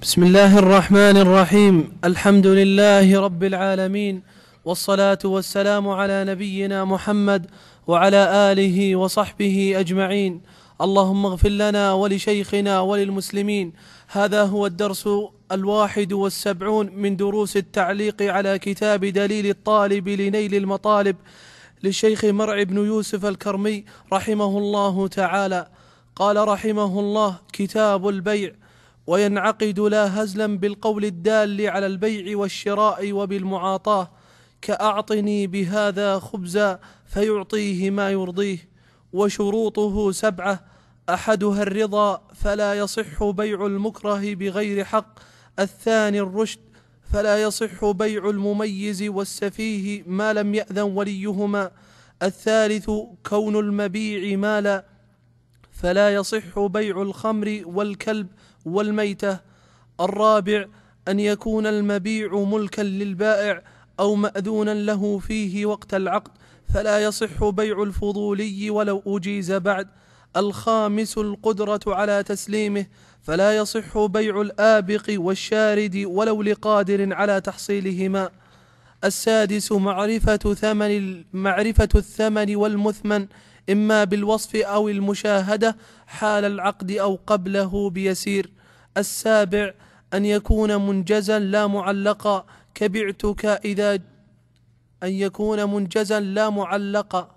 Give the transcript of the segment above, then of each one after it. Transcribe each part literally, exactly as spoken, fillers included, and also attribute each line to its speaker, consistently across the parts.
Speaker 1: بسم الله الرحمن الرحيم. الحمد لله رب العالمين، والصلاة والسلام على نبينا محمد وعلى آله وصحبه أجمعين. اللهم اغفر لنا ولشيخنا وللمسلمين. هذا هو الدرس الواحد والسبعون من دروس التعليق على كتاب دليل الطالب لنيل المطالب للشيخ مرع بن يوسف الكرمي رحمه الله تعالى. قال رحمه الله: كتاب البيع. وينعقد لا هزلا بالقول الدال على البيع والشراء وبالمعاطاة، كأعطني بهذا خبزا فيعطيه ما يرضيه. وشروطه سبعة: أحدها الرضا، فلا يصح بيع المكره بغير حق. الثاني الرشد، فلا يصح بيع المميز والسفيه ما لم يأذن وليهما. الثالث كون المبيع مالا، فلا يصح بيع الخمر والكلب والميتة. الرابع أن يكون المبيع ملكا للبائع أو مأذونا له فيه وقت العقد، فلا يصح بيع الفضولي ولو أجيز بعد. الخامس القدرة على تسليمه، فلا يصح بيع الآبق والشارد ولو لقادر على تحصيلهما. السادس معرفة ثمن معرفة الثمن والمثمن، إما بالوصف أو المشاهدة حال العقد أو قبله بيسير. السابع أن يكون منجزا لا معلقا، كبعتك إذا أن يكون منجزا لا معلقا.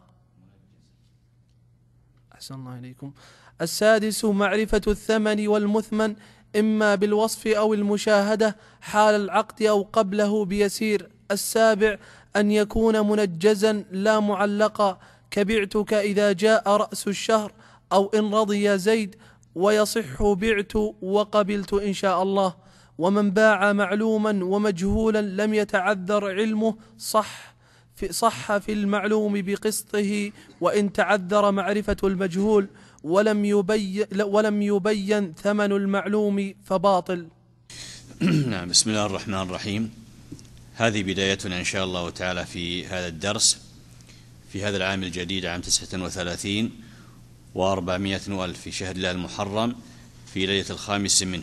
Speaker 1: أحسن الله إليكم. السادس معرفة الثمن والمثمن، إما بالوصف أو المشاهدة حال العقد أو قبله بيسير. السابع أن يكون منجزا لا معلقا، كبعتك إذا جاء رأس الشهر، أو إن رضي زيد، ويصح بعت وقبلت إن شاء الله. ومن باع معلوما ومجهولا لم يتعذر علمه صح في, صح في المعلوم بقسطه، وإن تعذر معرفة المجهول ولم يبين, ولم يبين ثمن المعلوم فباطل.
Speaker 2: نعم. بسم الله الرحمن الرحيم. هذه بدايتنا إن شاء الله تعالى في هذا الدرس في هذا العام الجديد، عام تسعة وثلاثين وأربعمائة وألف في شهر الله المحرم في ليلة الخامس منه.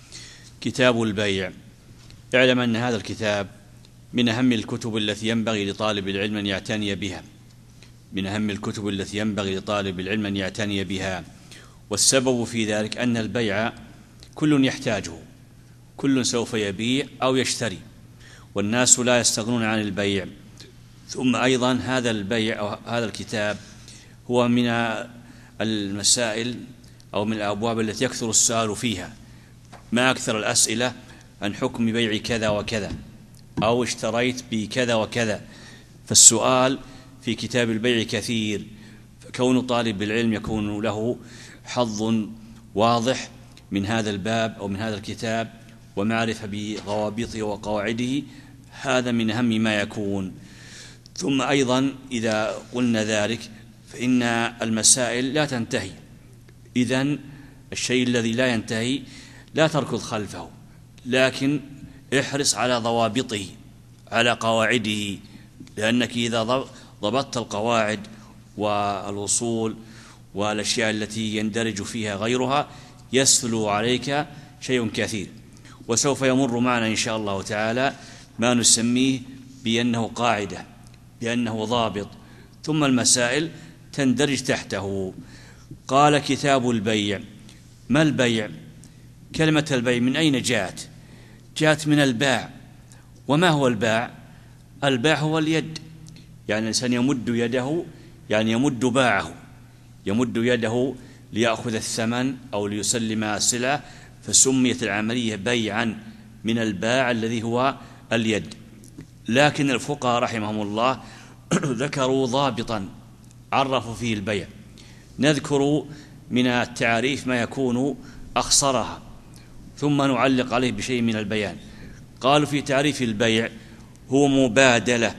Speaker 2: كتاب البيع. اعلم أن هذا الكتاب من أهم الكتب التي ينبغي لطالب العلم أن يعتني بها من أهم الكتب التي ينبغي لطالب العلم أن يعتني بها والسبب في ذلك أن البيع كل يحتاجه، كل سوف يبيع أو يشتري، والناس لا يستغنون عن البيع. ثم أيضا هذا البيع أو هذا الكتاب هو من المسائل أو من الأبواب التي يكثر السؤال فيها. ما أكثر الأسئلة عن حكم بيع كذا وكذا، أو اشتريت بكذا وكذا. فالسؤال في كتاب البيع كثير، فكون طالب العلم يكون له حظ واضح من هذا الباب أو من هذا الكتاب ومعرفة بضوابطه وقواعده، هذا من أهم ما يكون. ثم أيضا إذا قلنا ذلك فإن المسائل لا تنتهي، إذن الشيء الذي لا ينتهي لا تركض خلفه، لكن احرص على ضوابطه على قواعده، لأنك إذا ضبطت القواعد والوصول والأشياء التي يندرج فيها غيرها يسهل عليك شيء كثير. وسوف يمر معنا إن شاء الله تعالى ما نسميه بأنه قاعدة، بأنه ضابط، ثم المسائل تندرج تحته. قال: كتاب البيع. ما البيع؟ كلمة البيع من أين جاءت؟ جاءت من الباع. وما هو الباع؟ الباع هو اليد، يعني الإنسان يمد يده، يعني يمد باعه، يمد يده ليأخذ الثمن أو ليسلم السلعة، فسميت العملية بيعا من الباع الذي هو اليد. لكن الفقهاء رحمهم الله ذكروا ضابطا عرفوا فيه البيع. نذكر من التعريف ما يكون أخصرها، ثم نعلق عليه بشيء من البيان. قالوا في تعريف البيع: هو مبادلة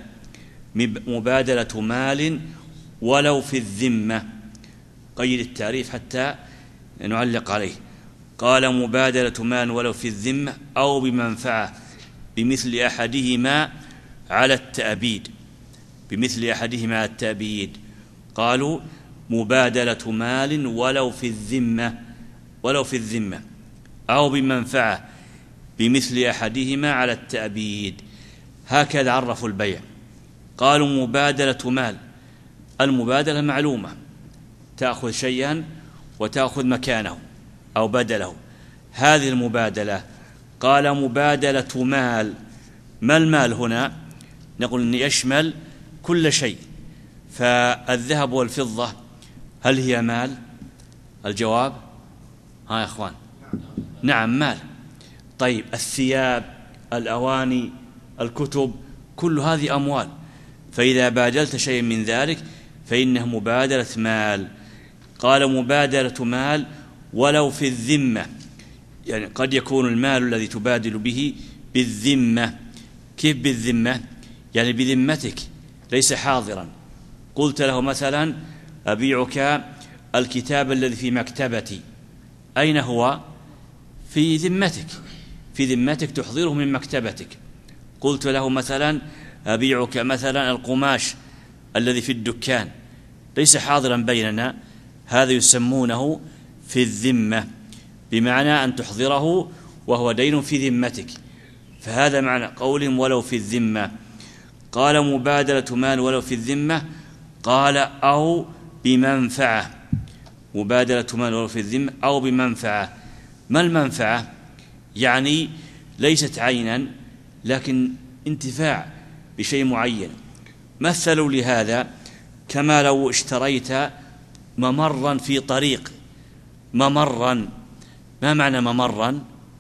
Speaker 2: مبادلة مال ولو في الذمة. قيد التعريف حتى نعلق عليه. قال: مبادلة مال ولو في الذمة أو بمنفعة بمثل أحدهما على التأبيد بمثل أحدهما على التأبيد. قالوا: مبادلة مال ولو في الذمة ولو في الذمة أو بمنفعة بمثل أحدهما على التأبيد. هكذا عرفوا البيع. قالوا مبادلة مال. المبادلة معلومة، تأخذ شيئا وتأخذ مكانه أو بدله، هذه المبادلة. قال مبادلة مال. ما المال هنا؟ نقول إن يشمل كل شيء. فالذهب والفضة هل هي مال؟ الجواب ها يا أخوان نعم مال. طيب الثياب، الأواني، الكتب، كل هذه أموال. فإذا بادلت شيء من ذلك فإنه مبادلة مال. قال مبادلة مال ولو في الذمة، يعني قد يكون المال الذي تبادل به بالذمة. كيف بالذمة؟ يعني بذمتك، ليس حاضرا. قلت له مثلا أبيعك الكتاب الذي في مكتبتي، أين هو؟ في ذمتك، في ذمتك تحضره من مكتبتك. قلت له مثلا أبيعك مثلا القماش الذي في الدكان، ليس حاضرا بيننا، هذا يسمونه في الذمة، بمعنى أن تحضره وهو دين في ذمتك. فهذا معنى قولهم ولو في الذمة. قال مبادلة مال ولو في الذمة. قال أو بمنفعة. مبادلة مال ولو في الذمة أو بمنفعة. ما المنفعة؟ يعني ليست عينا لكن انتفاع بشيء معين. مثلوا لهذا كما لو اشتريت ممرا في طريق. ممرا، ما معنى ممرا؟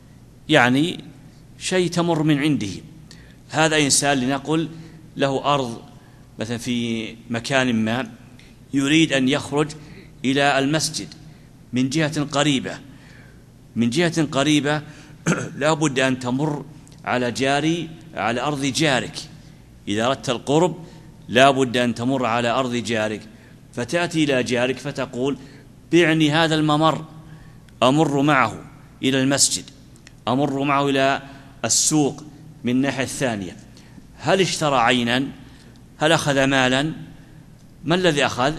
Speaker 2: يعني شيء تمر من عنده. هذا إنسان لنقل له أرض مثلا في مكان ما، يريد أن يخرج إلى المسجد من جهة قريبة، من جهة قريبة لا بد أن تمر على جاري، على أرض جارك. إذا أردت القرب لا بد أن تمر على أرض جارك، فتأتي إلى جارك فتقول بعني هذا الممر، أمر معه إلى المسجد، أمر معه إلى السوق من الناحية الثانية. هل اشترى عينا؟ هل أخذ مالا؟ ما الذي أخذ؟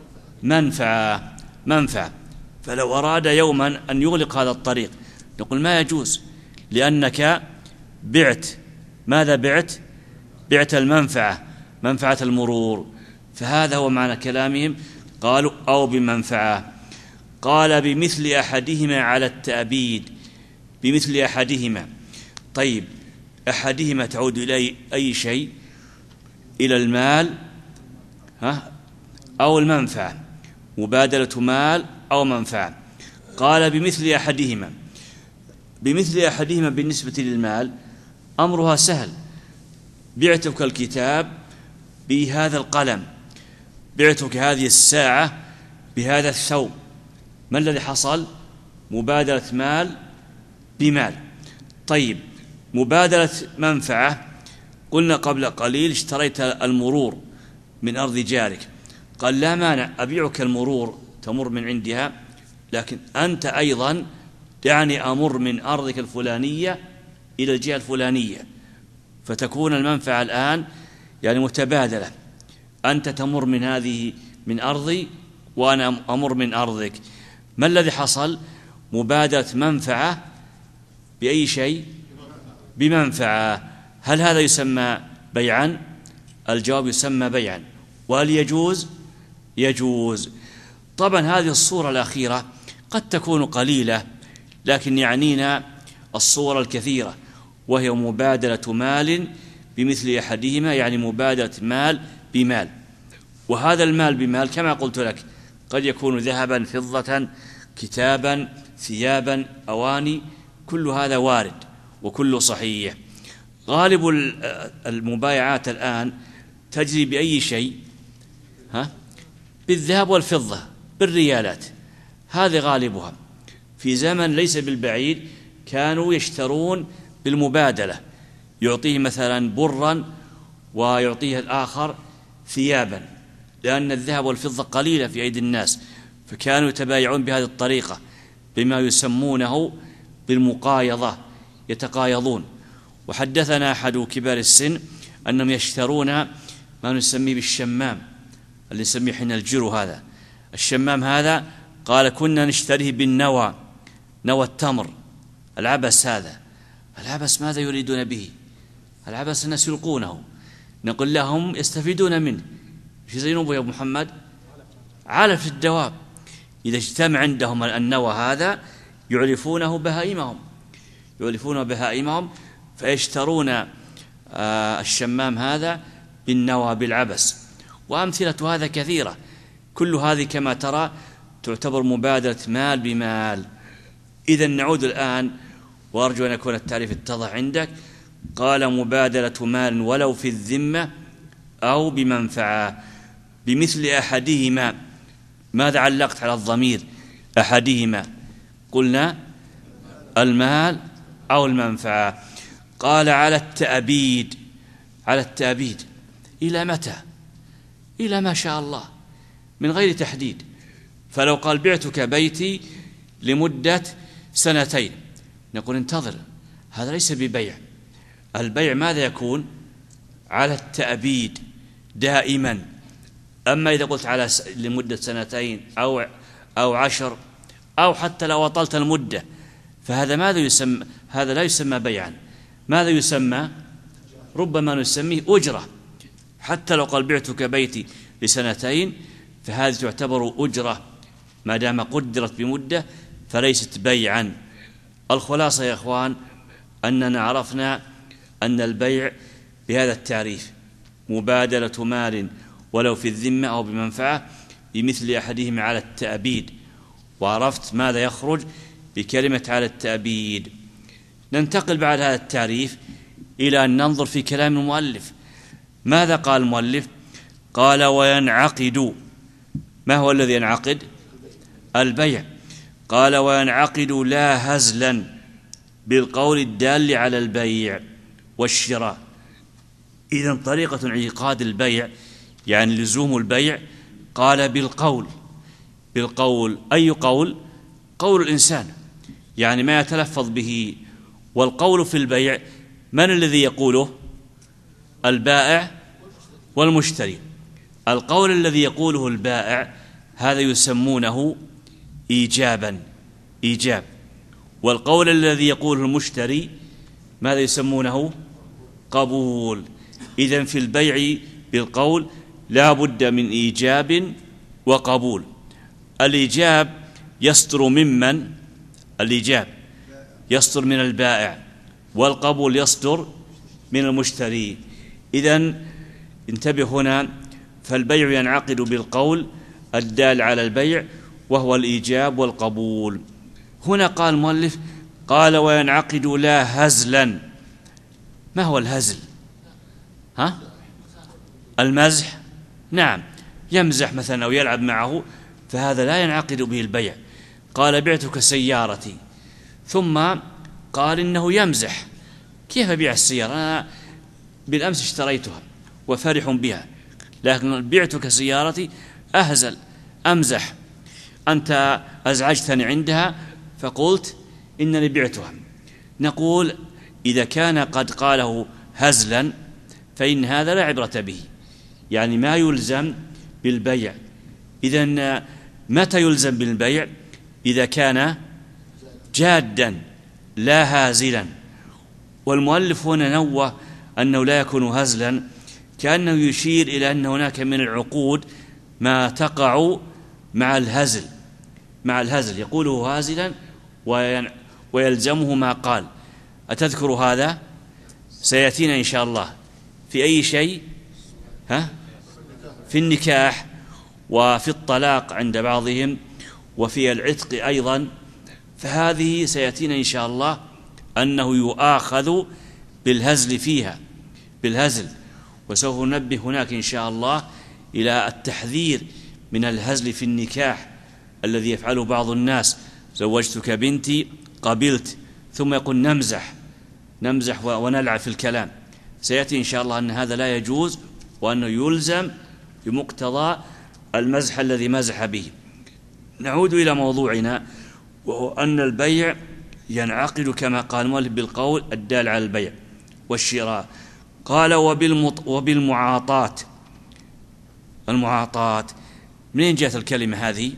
Speaker 2: منفعة. منفعة. فلو أراد يوما أن يغلق هذا الطريق نقول ما يجوز، لأنك بعت. ماذا بعت؟ بعت المنفعة، منفعة المرور. فهذا هو معنى كلامهم. قالوا أو بمنفعة. قال بمثل أحدهما على التأبيد. بمثل أحدهما. طيب أحدهما تعود إلى أي شيء؟ إلى المال ها أو المنفعة. مبادلة مال أو منفعة. قال بمثل أحدهما. بمثل أحدهما بالنسبة للمال أمرها سهل. بعتك الكتاب بهذا القلم، بعتك هذه الساعة بهذا الثوب. ما الذي حصل؟ مبادلة مال بمال. طيب مبادلة منفعة، قلنا قبل قليل اشتريت المرور من أرض جارك، قال لا مانع أبيعك المرور تمر من عندها، لكن أنت أيضا دعني أمر من أرضك الفلانية إلى الجهة الفلانية، فتكون المنفعة الآن يعني متبادلة. أنت تمر من هذه من أرضي وأنا أمر من أرضك. ما الذي حصل؟ مبادلة منفعة بأي شيء؟ بمنفعة. هل هذا يسمى بيعا؟ الجواب يسمى بيعا. وهل يجوز؟ يجوز. طبعا هذه الصورة الأخيرة قد تكون قليلة، لكن يعنينا الصورة الكثيرة، وهي مبادلة مال بمثل أحدهما، يعني مبادلة مال بمال. وهذا المال بمال كما قلت لك قد يكون ذهبا، فضة، كتابا، ثيابا، أواني، كل هذا وارد وكله صحيح. غالب المبايعات الآن تجري بأي شيء؟ ها؟ بالذهب والفضة، بالريالات، هذا غالبها. في زمن ليس بالبعيد كانوا يشترون بالمبادلة، يعطيه مثلا برا ويعطيه الآخر ثيابا، لأن الذهب والفضة قليلة في أيدي الناس، فكانوا يتبايعون بهذه الطريقة بما يسمونه بالمقايضة، يتقايضون. وحدثنا أحد كبار السن أنهم يشترون ما نسميه بالشمام، اللي نسميه حين الجرو. هذا الشمام هذا قال كنا نشتريه بالنوى، نوى التمر، العبس هذا العبس ماذا يريدون به؟ العبس الناس يلقونه، نقول لهم يستفيدون منه. ايش يزينون يا أبو محمد؟ علف الدواب. إذا اجتمع عندهم النوى هذا يعلفونه بهائمهم، يعلفون بهائمهم فيشترون آه الشمام هذا بالنوى بالعبس. وأمثلة هذا كثيرة، كل هذه كما ترى تعتبر مبادلة مال بمال. إذا نعود الآن، وأرجو أن يكون التعريف اتضح عندك. قال مبادلة مال ولو في الذمة أو بمنفعة بمثل أحدهما. ماذا علقت على الضمير أحدهما؟ قلنا المال أو المنفعة. قال على التأبيد، على التأبيد إلى متى؟ إلى ما شاء الله من غير تحديد. فلو قال بعتك بيتي لمدة سنتين نقول انتظر، هذا ليس ببيع. البيع ماذا يكون؟ على التأبيد دائما. أما إذا قلت على لمدة سنتين أو أو عشر أو حتى لو أطلت المدة فهذا ماذا يسمى؟ هذا لا يسمى بيعا. ماذا يسمى؟ ربما نسميه أجرة. حتى لو قال بعتك بيتي لسنتين فهذه تعتبر أجرة ما دام قدرت بمدة فليست بيعا. الخلاصة يا إخوان أننا عرفنا أن البيع بهذا التعريف مبادلة مال ولو في الذمة أو بمنفعة بمثل أحدهما على التأبيد. وعرفت ماذا يخرج بكلمة على التأبيد. ننتقل بعد هذا التعريف إلى أن ننظر في كلام المؤلف. ماذا قال المؤلف؟ قال وينعقد. ما هو الذي ينعقد؟ البيع. قال وينعقد لا هزلا بالقول الدال على البيع والشراء. إذن طريقة انعقاد البيع يعني لزوم البيع قال بالقول. بالقول أي قول؟ قول الإنسان، يعني ما يتلفظ به. والقول في البيع من الذي يقوله؟ البائع والمشتري. القول الذي يقوله البائع هذا يسمونه إيجابا، إيجاب. والقول الذي يقوله المشتري ماذا يسمونه؟ قبول. إذن في البيع بالقول لا بد من إيجاب وقبول. الإيجاب يصدر ممن؟ الإيجاب يصدر من البائع، والقبول يصدر من المشتري. إذن انتبه هنا، فالبيع ينعقد بالقول الدال على البيع وهو الإيجاب والقبول. هنا قال المؤلف قال وينعقد لا هزلا. ما هو الهزل؟ ها؟ المزح. نعم، يمزح مثلا أو يلعب معه، فهذا لا ينعقد به البيع. قال بعتك سيارتي، ثم قال إنه يمزح. كيف أبيع السيارة؟ أنا بالأمس اشتريتها وفرح بها، لكن بعتك سيارتي أهزل أمزح. أنت أزعجتني عندها فقلت إنني بعتها. نقول إذا كان قد قاله هزلا فإن هذا لا عبرة به، يعني ما يلزم بالبيع. إذن متى يلزم بالبيع؟ إذا كان جادا لا هازلا. والمؤلف هنا نوه أنه لا يكون هزلا، كأنه يشير إلى أن هناك من العقود ما تقع مع الهزل، مع الهزل يقوله هازلا ويلزمه ما قال. أتذكر هذا؟ سيأتينا إن شاء الله في أي شيء؟ ها؟ في النكاح وفي الطلاق عند بعضهم وفي العتق أيضا. فهذه سيأتينا إن شاء الله أنه يؤاخذ بالهزل فيها، بالهزل. وسوف ننبه هناك إن شاء الله إلى التحذير من الهزل في النكاح الذي يفعله بعض الناس. زوجتك بنتي قبلت، ثم يقول نمزح نمزح ونلعب في الكلام. سيأتي إن شاء الله أن هذا لا يجوز، وأنه يلزم بمقتضى المزح الذي مزح به. نعود إلى موضوعنا، وهو أن البيع ينعقد كما قال المؤلف بالقول الدال على البيع والشراء. قال وبالمعاطاة. المعاطاة منين جاءت الكلمة هذه؟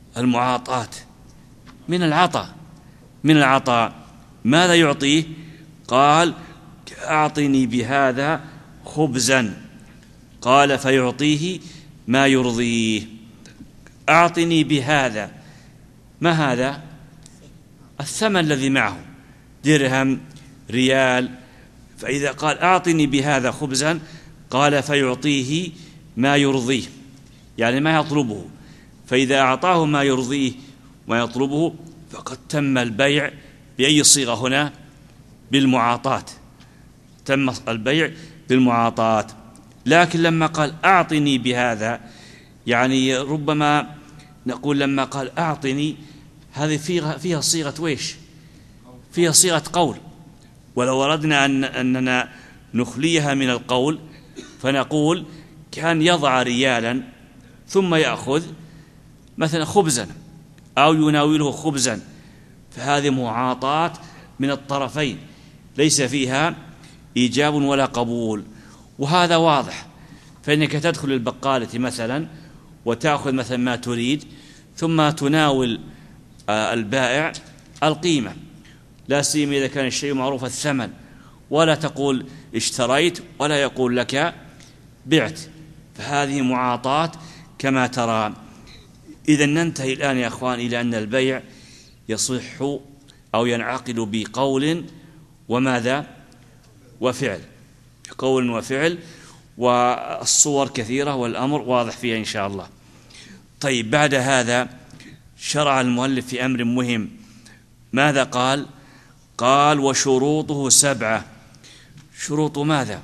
Speaker 2: المعاطاة من العطاء، من العطاء. ماذا يعطيه؟
Speaker 3: قال أعطني بهذا خبزا، قال فيعطيه ما يرضيه. أعطني بهذا، ما هذا؟ الثمن الذي معه، درهم، ريال. فإذا قال أعطني بهذا خبزا قال فيعطيه ما يرضيه، يعني ما يطلبه. فإذا أعطاه ما يرضيه ما يطلبه فقد تم البيع. بأي صيغة هنا؟ بالمعاطاة، تم البيع بالمعاطاة. لكن لما قال أعطني بهذا، يعني ربما نقول لما قال أعطني هذه فيها, فيها صيغة ويش؟ فيها صيغة قول. ولو أردنا أن أننا نخليها من القول فنقول كان يضع ريالا ثم يأخذ مثلا خبزا أو يناوله خبزا، فهذه معاطاة من الطرفين ليس فيها إيجاب ولا قبول. وهذا واضح، فإنك تدخل البقالة مثلا وتأخذ مثلا ما تريد ثم تناول البائع القيمة، لا سيما إذا كان الشيء معروف الثمن، ولا تقول اشتريت ولا يقول لك بعت، فهذه معاطاة كما ترى. إذا ننتهي الآن يا أخوان إلى أن البيع يصح أو ينعقد بقول وماذا؟ وفعل، قول وفعل، والصور كثيرة والأمر واضح فيها إن شاء الله. طيب، بعد هذا شرع المؤلف في أمر مهم. ماذا قال؟ قال وشروطه سبعة. شروط ماذا؟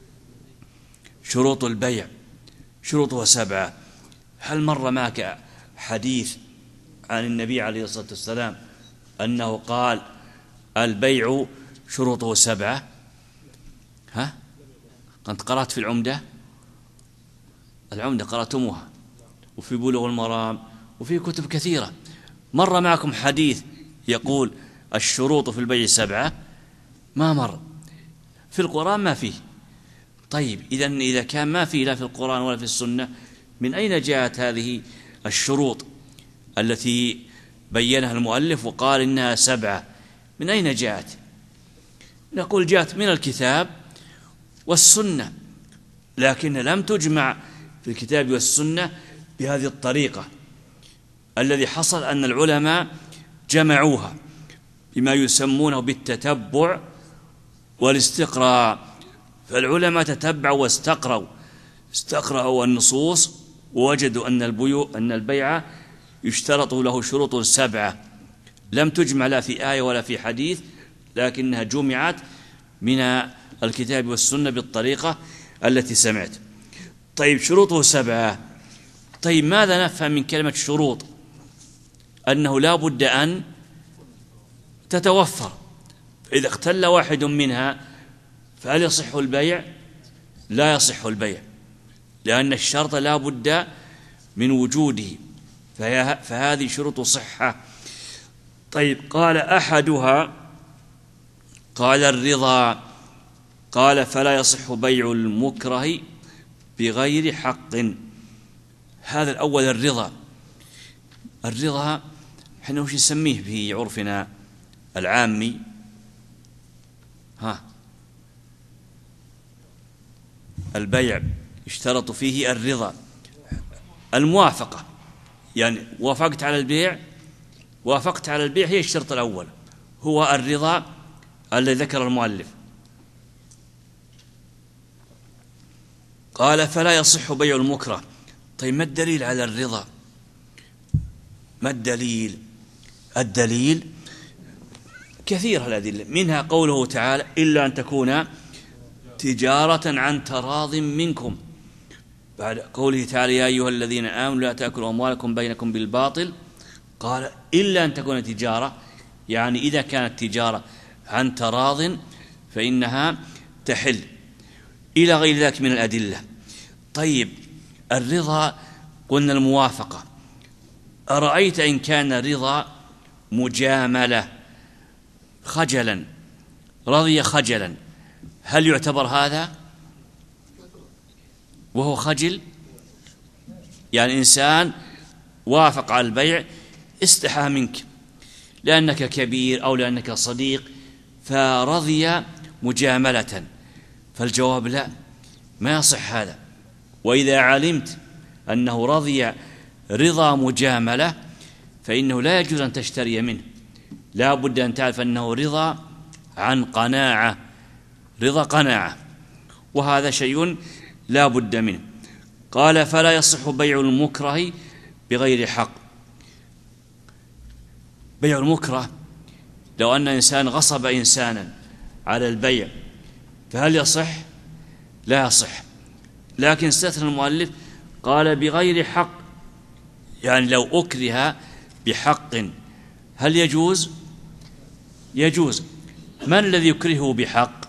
Speaker 3: شروط البيع شروطه سبعة. هل مر معك حديث عن النبي عليه الصلاة والسلام أنه قال البيع شروطه سبعة؟ ها؟ قد قرأت في العمدة العمدة قرأتموها، وفي بلوغ المرام، وفي كتب كثيرة. مر معكم حديث يقول الشروط في البيع سبعة؟ ما مر في القرآن، ما فيه. طيب، إذن إذا كان ما فيه لا في القرآن ولا في السنة، من أين جاءت هذه الشروط التي بينها المؤلف وقال إنها سبعة؟ من أين جاءت؟ نقول جاءت من الكتاب والسنة، لكن لم تجمع في الكتاب والسنة بهذه الطريقة. الذي حصل أن العلماء جمعوها بما يسمونه بالتتبع والاستقراء. فالعلماء تتبعوا واستقروا استقرأوا النصوص ووجدوا أن البيوع أن البيع يشترط له شروط سبعة، لم تجمع لا في آية ولا في حديث، لكنها جمعت من الكتاب والسنة بالطريقة التي سمعت. طيب، شروطه سبعة. طيب، ماذا نفهم من كلمة شروط؟ أنه لا بد أن تتوفر. إذا اختل واحد منها فهل يصح البيع؟ لا يصح البيع، لأن الشرط لا بد من وجوده، فهذه شروط صحة. طيب، قال أحدها قال الرضا. قال فلا يصح بيع المكره بغير حق. هذا الأول الرضا. الرضا احنا وش نسميه في عرفنا العامي؟ ها البيع يشترط فيه الرضا، الموافقة، يعني وافقت على البيع وافقت على البيع هي الشرط الأول، هو الرضا الذي ذكر المؤلف. قال فلا يصح بيع المكره. طيب، ما الدليل على الرضا؟ ما الدليل؟ الدليل كثير الأدلة، منها قوله تعالى إلا أن تكون تجارة عن تراض منكم. بعد قوله تعالى يا أيها الذين آمنوا لا تأكلوا أموالكم بينكم بالباطل، قال إلا أن تكون تجارة، يعني إذا كانت تجارة عن تراض فإنها تحل، إلى غير ذلك من الأدلة. طيب، الرضا قلنا الموافقة. أرأيت إن كان رضا مجاملة خجلا، رضي خجلا، هل يعتبر هذا وهو خجل؟ يعني إنسان وافق على البيع استحى منك لأنك كبير أو لأنك صديق فرضي مجاملة؟ فالجواب لا، ما يصح هذا. وإذا علمت أنه رضي رضا مجاملة فإنه لا يجوز أن تشتري منه، لا بد أن تعرف أنه رضا عن قناعة، رضا قناعة، وهذا شيء لا بد منه. قال فلا يصح بيع المكره بغير حق. بيع المكره لو أن إنسان غصب إنسانا على البيع فهل يصح؟ لا يصح، لكن استثنى المؤلف قال بغير حق، يعني لو أكره بحق هل يجوز؟ يجوز. من الذي يكرهه بحق؟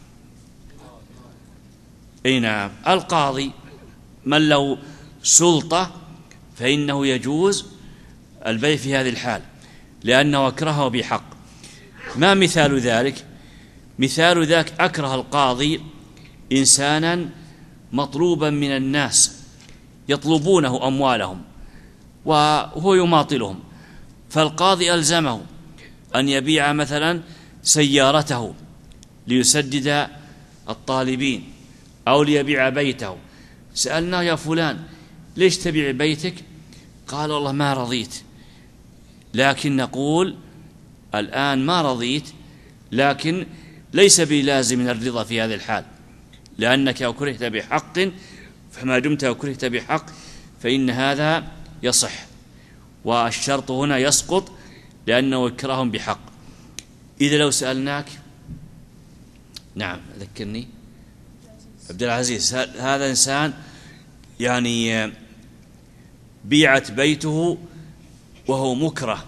Speaker 3: أي نعم، القاضي. من له سلطة فإنه يجوز البيع في هذه الحال لأنه أكرهه بحق. ما مثال ذلك؟ مثال ذلك أكره القاضي إنسانا مطلوبا من الناس يطلبونه أموالهم وهو يماطلهم، فالقاضي ألزمه أن يبيع مثلا سيارته ليسدد الطالبين أو ليبيع بيته. سألناه يا فلان ليش تبيع بيتك؟ قال والله ما رضيت. لكن نقول الآن ما رضيت، لكن ليس بلازم الرضا في هذه الحال، لأنك أكرهت بحق، فما دمت أكرهت بحق فإن هذا يصح، والشرط هنا يسقط لأنه إكراه بحق. إذا لو سألناك، نعم ذكرني عبد العزيز، هذا إنسان يعني بيعت بيته وهو مكره،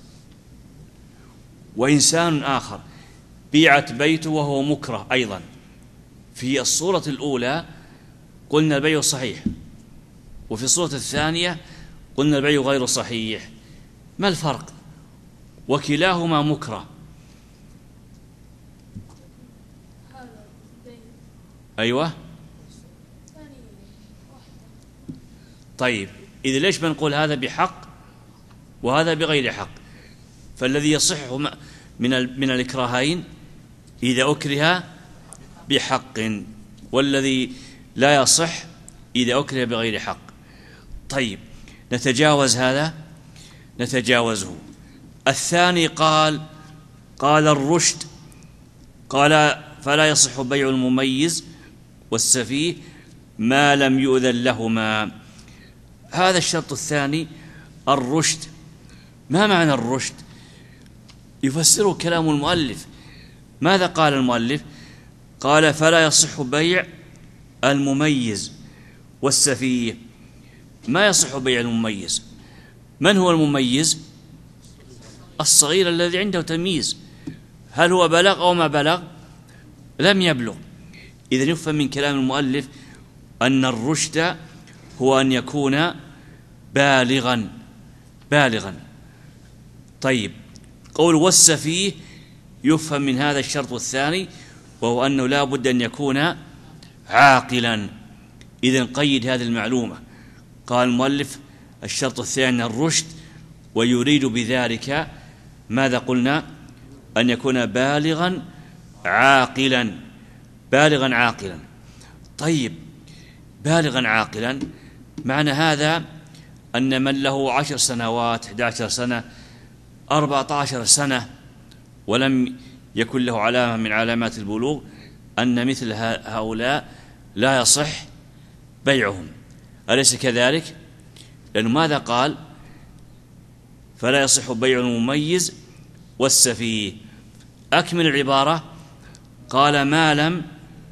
Speaker 3: وإنسان آخر بيعت بيته وهو مكره أيضا. في الصورة الأولى قلنا البيع صحيح، وفي الصورة الثانية قلنا البيع غير صحيح. ما الفرق؟ وكلاهما مكره. أيوة. طيب إذا ليش بنقول هذا بحق وهذا بغير حق؟ فالذي يصح من من الإكراهين إذا أكره بحق، والذي لا يصح إذا أكره بغير حق. طيب نتجاوز هذا، نتجاوزه. الثاني قال قال الرشد، قال فلا يصح بيع المميز والسفيه ما لم يؤذن لهما. هذا الشرط الثاني الرشد. ما معنى الرشد؟ يفسره كلام المؤلف. ماذا قال المؤلف؟ قال فلا يصح بيع المميز والسفيه. ما يصح بيع المميز. من هو المميز؟ الصغير الذي عنده تمييز. هل هو بلغ أو ما بلغ؟ لم يبلغ. إذن يفهم من كلام المؤلف أن الرشد هو أن يكون بالغا بالغا. طيب قول والسفيه يفهم من هذا الشرط الثاني، وهو أنه لا بد أن يكون عاقلا. إذن قيد هذه المعلومة. قال المؤلف الشرط الثاني الرشد، ويريد بذلك ماذا قلنا؟ أن يكون بالغا عاقلا، بالغا عاقلا. طيب بالغا عاقلا معنى هذا أن من له عشر سنوات، أحد عشر سنة، أربعة عشر سنة ولم يكن له علامة من علامات البلوغ، أن مثل هؤلاء لا يصح بيعهم. أليس كذلك؟ لأنه ماذا قال؟ فلا يصح بيع المميز والسفيه. أكمل العبارة. قال ما لم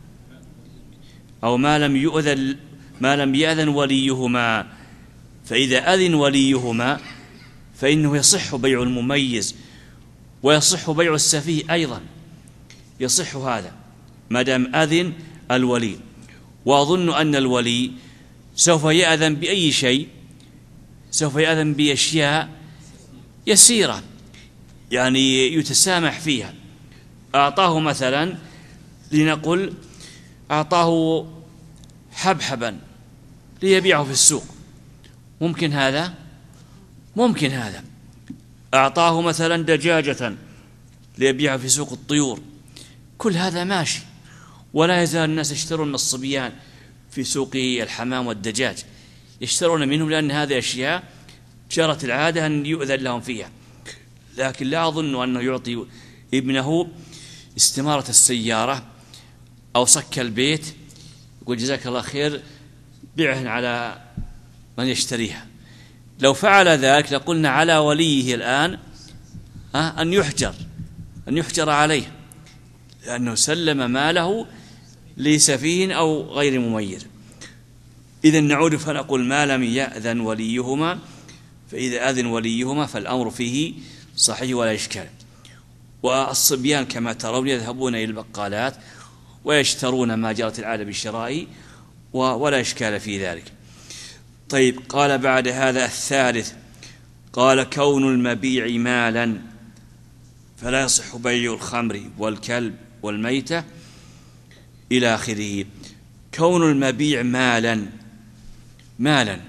Speaker 3: أو ما لم يؤذن ما لم يأذن وليهما. فإذا أذن وليهما فإنه يصح بيع المميز ويصح بيع السفيه أيضا، يصح هذا ما دام أذن الولي. وأظن أن الولي سوف يأذن بأي شيء، سوف يأذن بأشياء يسيرة يعني يتسامح فيها. أعطاه مثلا، لنقل أعطاه حبحبا ليبيعه في السوق، ممكن هذا؟ ممكن هذا. أعطاه مثلا دجاجة ليبيعها في سوق الطيور، كل هذا ماشي، ولا يزال الناس يشترون من الصبيان في سوق الحمام والدجاج، يشترون منهم لأن هذه أشياء جرت العادة أن يؤذن لهم فيها. لكن لا أظن أنه يعطي ابنه استمارة السيارة أو صك البيت يقول جزاك الله خير بيعهن على من يشتريها. لو فعل ذلك لقلنا على وليه الآن أن يحجر أن يحجر عليه، لأنه سلم ماله لسفيه أو غير مميز. إذن نعود فنقول ما لم يأذن وليهما، فإذا أذن وليهما فالأمر فيه صحيح ولا إشكال. والصبيان كما ترون يذهبون إلى البقالات ويشترون ما جرت العادة بالشراء ولا إشكال في ذلك. طيب، قال بعد هذا الثالث، قال كون المبيع مالا فلا يصح بيع الخمر والكلب والميتة إلى آخره. كون المبيع مالا مالا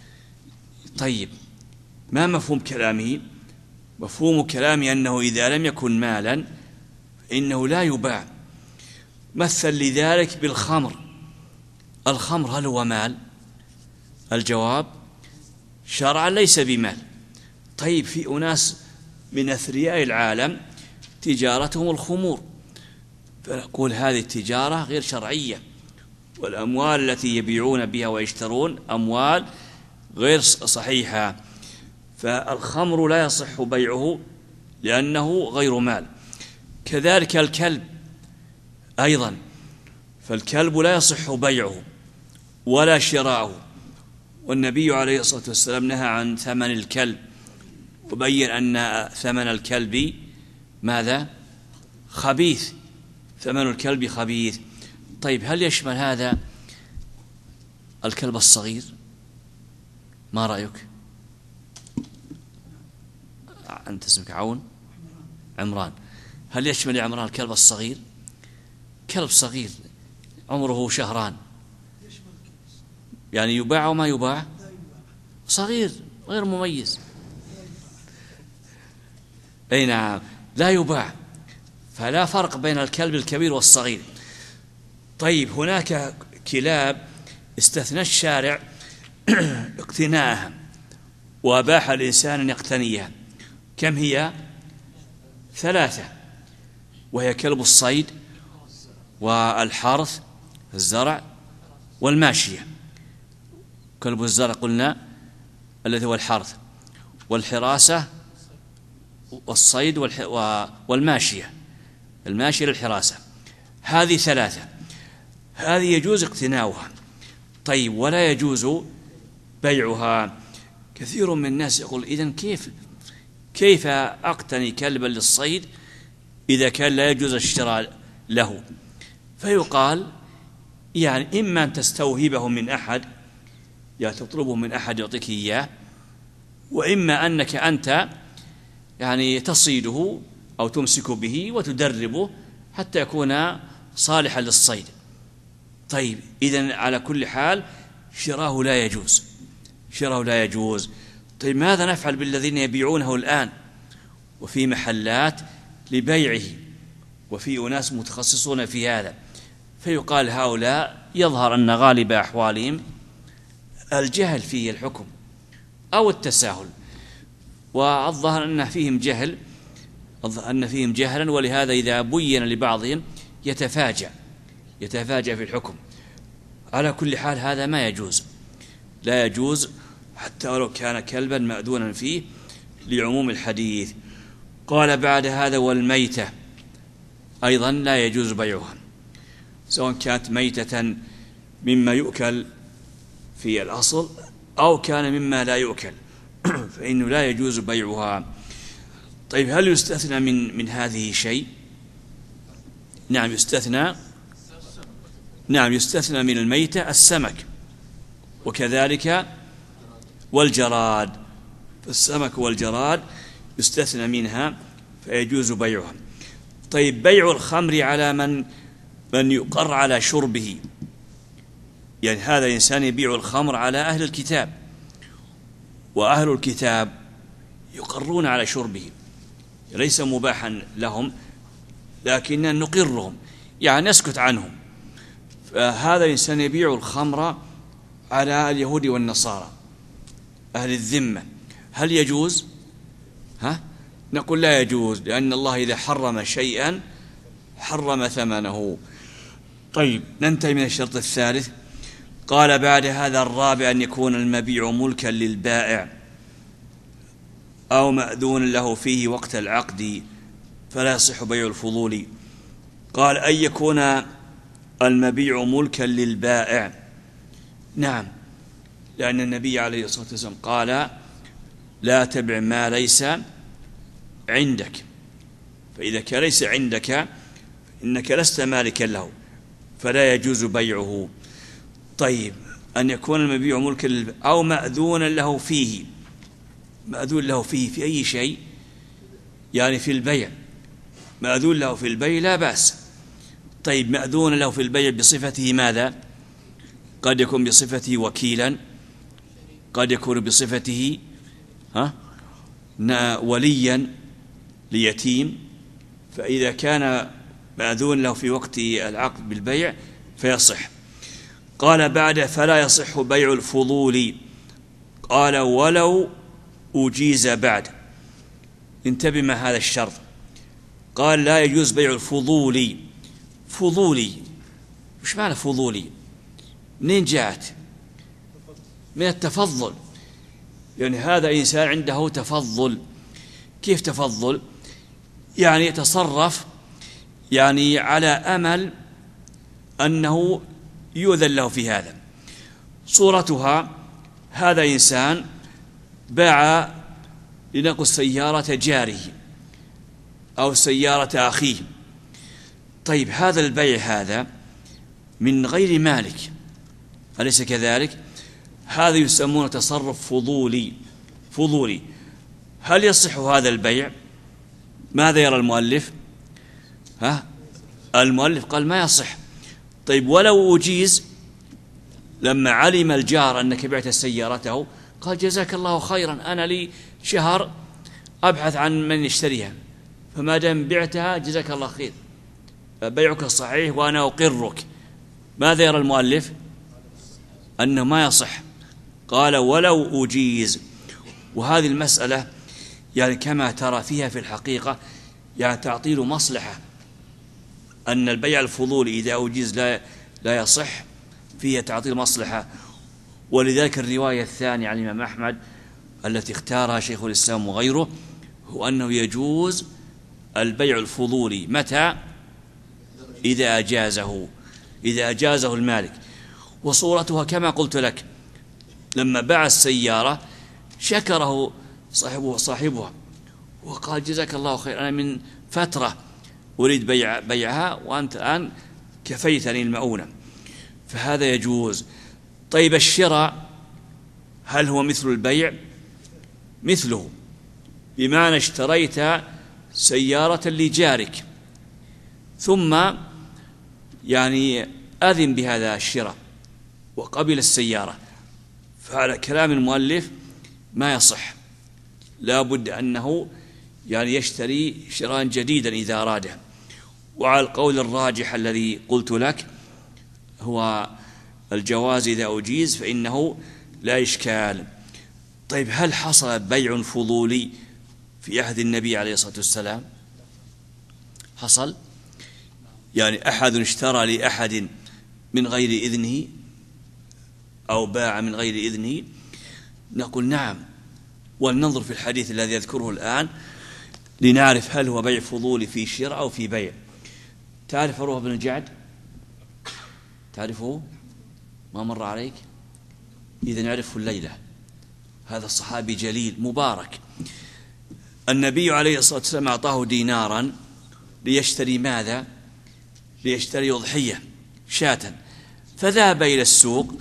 Speaker 3: طيب، ما مفهوم كلامه؟ مفهوم كلامه أنه إذا لم يكن مالا فإنه لا يباع. مثل لذلك بالخمر. الخمر هل هو مال؟ الجواب شرعا ليس بمال. طيب، في أناس من أثرياء العالم تجارتهم الخمور، فنقول هذه التجارة غير شرعية، والأموال التي يبيعون بها ويشترون أموال غير صحيحة، فالخمر لا يصح بيعه لأنه غير مال. كذلك الكلب أيضا، فالكلب لا يصح بيعه ولا شراؤه، والنبي عليه الصلاة والسلام نهى عن ثمن الكلب وبين أن ثمن الكلب ماذا؟ خبيث، ثمن الكلب خبيث. طيب، هل يشمل هذا الكلب الصغير؟ ما رأيك؟ أنت اسمك عون؟ عمران. هل يشمل يا عمران الكلب الصغير؟ كلب صغير عمره شهران يعني يباع وما يباع؟ صغير غير مميز. أي نعم، لا يباع، فلا فرق بين الكلب الكبير والصغير. طيب، هناك كلاب استثنى الشارع اقتناءها وأباح الإنسان أن يقتنيها. كم هي؟ ثلاثة، وهي كلب الصيد والحرث الزرع والماشية. كلب الزرع قلنا الذي هو الحرث، والحراسة والصيد والماشية، الماشية للحراسة. هذه ثلاثة، هذه يجوز اقتناؤها. طيب، ولا يجوز بيعها. كثير من الناس يقول إذن كيف كيف أقتني كلبا للصيد إذا كان لا يجوز الشراء له؟ فيقال يعني إما أن تستوهبه من أحد، يعني تطلبه من أحد يعطيك إياه، وإما أنك أنت يعني تصيده أو تمسك به وتدربه حتى يكون صالحا للصيد. طيب، إذن على كل حال شراه لا يجوز، شراه لا يجوز. طيب، ماذا نفعل بالذين يبيعونه الآن وفي محلات لبيعه وفي أناس متخصصون في هذا؟ فيقال هؤلاء يظهر أن غالب أحوالهم الجهل في الحكم أو التساهل، والظاهر أن فيهم جهل أن فيهم جهلا، ولهذا إذا بين لبعضهم يتفاجأ يتفاجأ في الحكم. على كل حال هذا ما يجوز، لا يجوز حتى ولو كان كلبا مأذونا فيه لعموم الحديث. قال بعد هذا والميتة أيضا لا يجوز بيعها، سواء كانت ميتة مما يؤكل في الأصل أو كان مما لا يؤكل فإنه لا يجوز بيعها. طيب، هل يستثنى من من هذه شيء؟ نعم يستثنى نعم يستثنى من الميتة السمك، وكذلك والجراد. فالسمك والجراد يستثنى منها فيجوز بيعها. طيب، بيع الخمر على من من يقر على شربه، يعني هذا إنسان يبيع الخمر على أهل الكتاب، وأهل الكتاب يقرون على شربه، ليس مباحا لهم لكننا نقرهم يعني نسكت عنهم. فهذا الإنسان يبيع الخمر على اليهود والنصارى أهل الذمة، هل يجوز؟ ها؟ نقول لا يجوز، لأن الله إذا حرم شيئا حرم ثمنه. طيب ننتهي من الشرط الثالث. قال بعد هذا الرابع أن يكون المبيع ملكا للبائع أو مأذون له فيه وقت العقد فلا يصح بيع الفضول. قال أن يكون المبيع ملكا للبائع، نعم، لأن النبي عليه الصلاة والسلام قال لا تبع ما ليس عندك، فإذا كان ليس عندك إنك لست مالكا له فلا يجوز بيعه. طيب أن يكون المبيع ملكا للبائع أو مأذونا له فيه، مأذون له فيه في أي شيء؟ يعني في البيع، مأذون له في البيع لا بأس. طيب مأذون له في البيع بصفته ماذا؟ قد يكون بصفته وكيلا، قد يكون بصفته ها وليا ليتيم. فإذا كان مأذون له في وقت العقد بالبيع فيصح. قال بعد فلا يصح بيع الفضول. قال ولو أجيز بعد. انتبه مع هذا الشرط، قال لا يجوز بيع الفضول. فضولي وش معنى فضولي؟ منين جاءت؟ من التفضل، يعني هذا إنسان عنده تفضل. كيف تفضل؟ يعني يتصرف يعني على أمل أنه يؤذن له في هذا. صورتها هذا إنسان باع لنقل سيارة جاره أو سيارة أخيه. طيب هذا البيع هذا من غير مالك، أليس كذلك؟ هذا يسمونه تصرف فضولي. فضولي هل يصح هذا البيع؟ ماذا يرى المؤلف؟ ها؟ المؤلف قال ما يصح. طيب ولو أجيز، لما علم الجار أنك بعت سيارته قال جزاك الله خيرا، أنا لي شهر أبحث عن من يشتريها، فما دام بعتها جزاك الله خير، بيعك صحيح وأنا أقرك. ماذا يرى المؤلف؟ أنه ما يصح. قال ولو أجيز. وهذه المسألة يعني كما ترى فيها في الحقيقة يعني تعطيل مصلحة، أن البيع الفضول إذا أجيز لا لا يصح، فيها تعطيل مصلحة. ولذلك الرواية الثانية عن الإمام أحمد التي اختارها شيخ الإسلام وغيره هو أنه يجوز البيع الفضولي متى؟ إذا أجازه، إذا أجازه المالك. وصورتها كما قلت لك، لما باع السيارة شكره صاحبه صاحبها وقال جزاك الله خير، أنا من فترة أريد بيع بيعها وأنت الآن كفيتني المؤونة، فهذا يجوز. طيب الشراء هل هو مثل البيع؟ مثله، بمعنى اشتريت سيارة لجارك ثم يعني أذن بهذا الشراء وقبل السيارة، فعلى كلام المؤلف ما يصح، لا بد أنه يعني يشتري شراء جديدا إذا أراده. وعلى القول الراجح الذي قلت لك هو الجواز إذا أجيز فإنه لا إشكال. طيب هل حصل بيع فضولي في عهد النبي عليه الصلاة والسلام؟ حصل؟ يعني أحد اشترى لأحد من غير إذنه أو باع من غير إذنه؟ نقول نعم. ولننظر في الحديث الذي يذكره الآن لنعرف هل هو بيع فضولي في شراء أو في بيع. تعرف عروة بن الجعد؟ تعرفه؟ ما مر عليك؟ إذا نعرفه الليلة. هذا الصحابي جليل مبارك، النبي عليه الصلاة والسلام أعطاه دينارا ليشتري ماذا؟ ليشتري أضحية شاة، فذهب إلى السوق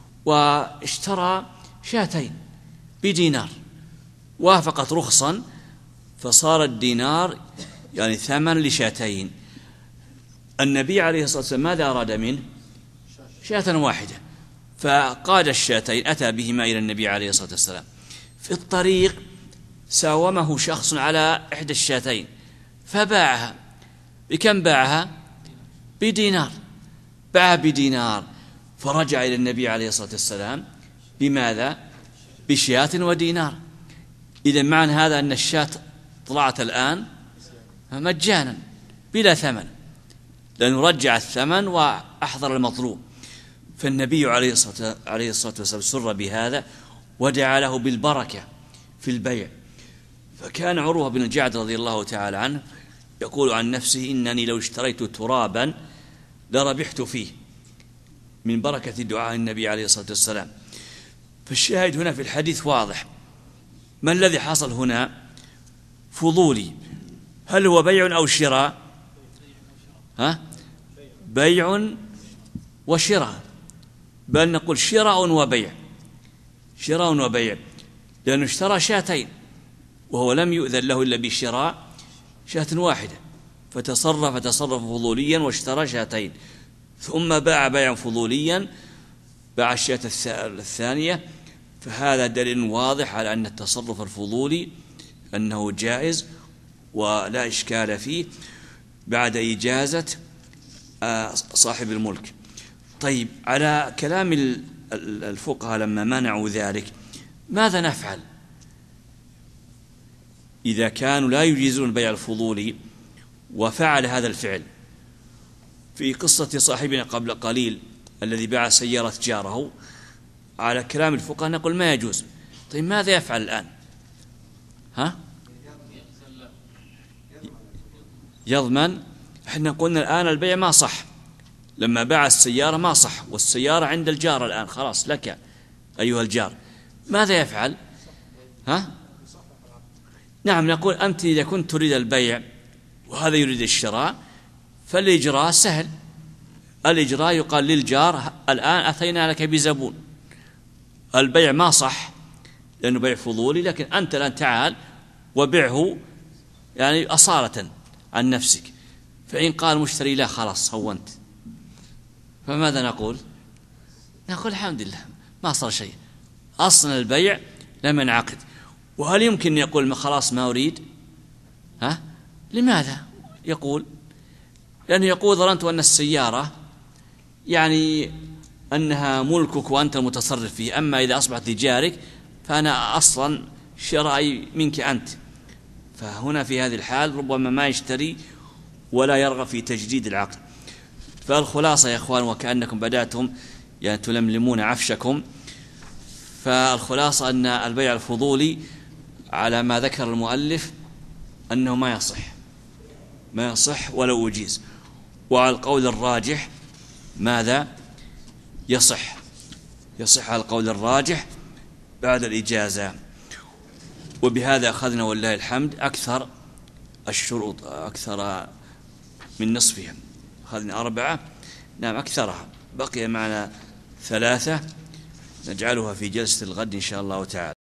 Speaker 3: واشترى شاتين بدينار، وافقت رخصا فصار الدينار يعني ثمن لشاتين. النبي عليه الصلاة والسلام ماذا أراد منه؟ شاة واحدة، فقاد الشاتين أتى بهما إلى النبي عليه الصلاة والسلام. في الطريق ساومه شخص على إحدى الشاتين فباعها، بكم باعها؟ بدينار، باعها بدينار، فرجع إلى النبي عليه الصلاة والسلام بماذا؟ بشاة ودينار. إذا معنى هذا أن الشاة طلعت الآن مجانا بلا ثمن، لأنه رجع الثمن وأحضر المطلوب. فالنبي عليه الصلاة عليه الصلاة والسلام سر بهذا ودعا له بالبركة في البيع. فكان عروة بن الجعد رضي الله تعالى عنه يقول عن نفسه: إنني لو اشتريت ترابا لربحت فيه، من بركة دعاء النبي عليه الصلاة والسلام. فالشاهد هنا في الحديث واضح. ما الذي حصل هنا؟ فضولي. هل هو بيع أو شراء؟ ها؟ بيع وشراء، بل نقول شراء وبيع، شراء وبيع، لأنه اشترى شاتين وهو لم يؤذن له إلا بشراء شاة واحدة، فتصرف تصرف فضوليا واشترى شاتين، ثم باع بيعا فضوليا، باع الشاة الثانية. فهذا دليل واضح على أن التصرف الفضولي أنه جائز ولا إشكال فيه بعد إجازة صاحب الملك. طيب، على كلام الفقهاء لما منعوا ذلك، ماذا نفعل إذا كانوا لا يجيزون البيع الفضولي وفعل هذا الفعل؟ في قصة صاحبنا قبل قليل الذي باع سيارة جاره، على كلام الفقهاء نقول ما يجوز. طيب ماذا يفعل الآن؟ ها؟ يضمن. احنا قلنا الآن البيع ما صح، لما باع السيارة ما صح، والسيارة عند الجار الآن، خلاص لك أيها الجار. ماذا يفعل؟ ها؟ نعم، نقول أنت إذا كنت تريد البيع وهذا يريد الشراء، فالإجراء سهل. الإجراء يقال للجار: الآن أتينا لك بزبون، البيع ما صح لأنه بيع فضولي، لكن أنت الآن تعال وبيعه يعني أصالة عن نفسك. فإن قال مشتري لا، خلاص هونت، فماذا نقول؟ نقول الحمد لله ما صار شيء، أصلا البيع لم ينعقد. وهل يمكن يقول خلاص ما أريد؟ ها؟ لماذا يقول؟ لأنه يقول ظننت أن السيارة يعني أنها ملكك وأنت المتصرف فيه، أما إذا أصبحت لجارك فأنا أصلا شرائي منك أنت. فهنا في هذه الحال ربما ما يشتري ولا يرغب في تجديد العقد. فالخلاصة يا إخوان، وكأنكم بدأتم يعني تلملمون عفشكم، فالخلاصة أن البيع الفضولي على ما ذكر المؤلف أنه ما يصح، ما يصح ولو أجيز. وعلى القول الراجح ماذا؟ يصح، يصح على القول الراجح بعد الإجازة. وبهذا أخذنا والله الحمد أكثر الشروط، أكثر من نصفها، أخذنا أربعة، نعم أكثرها، بقي معنا ثلاثة نجعلها في جلسة الغد إن شاء الله تعالى.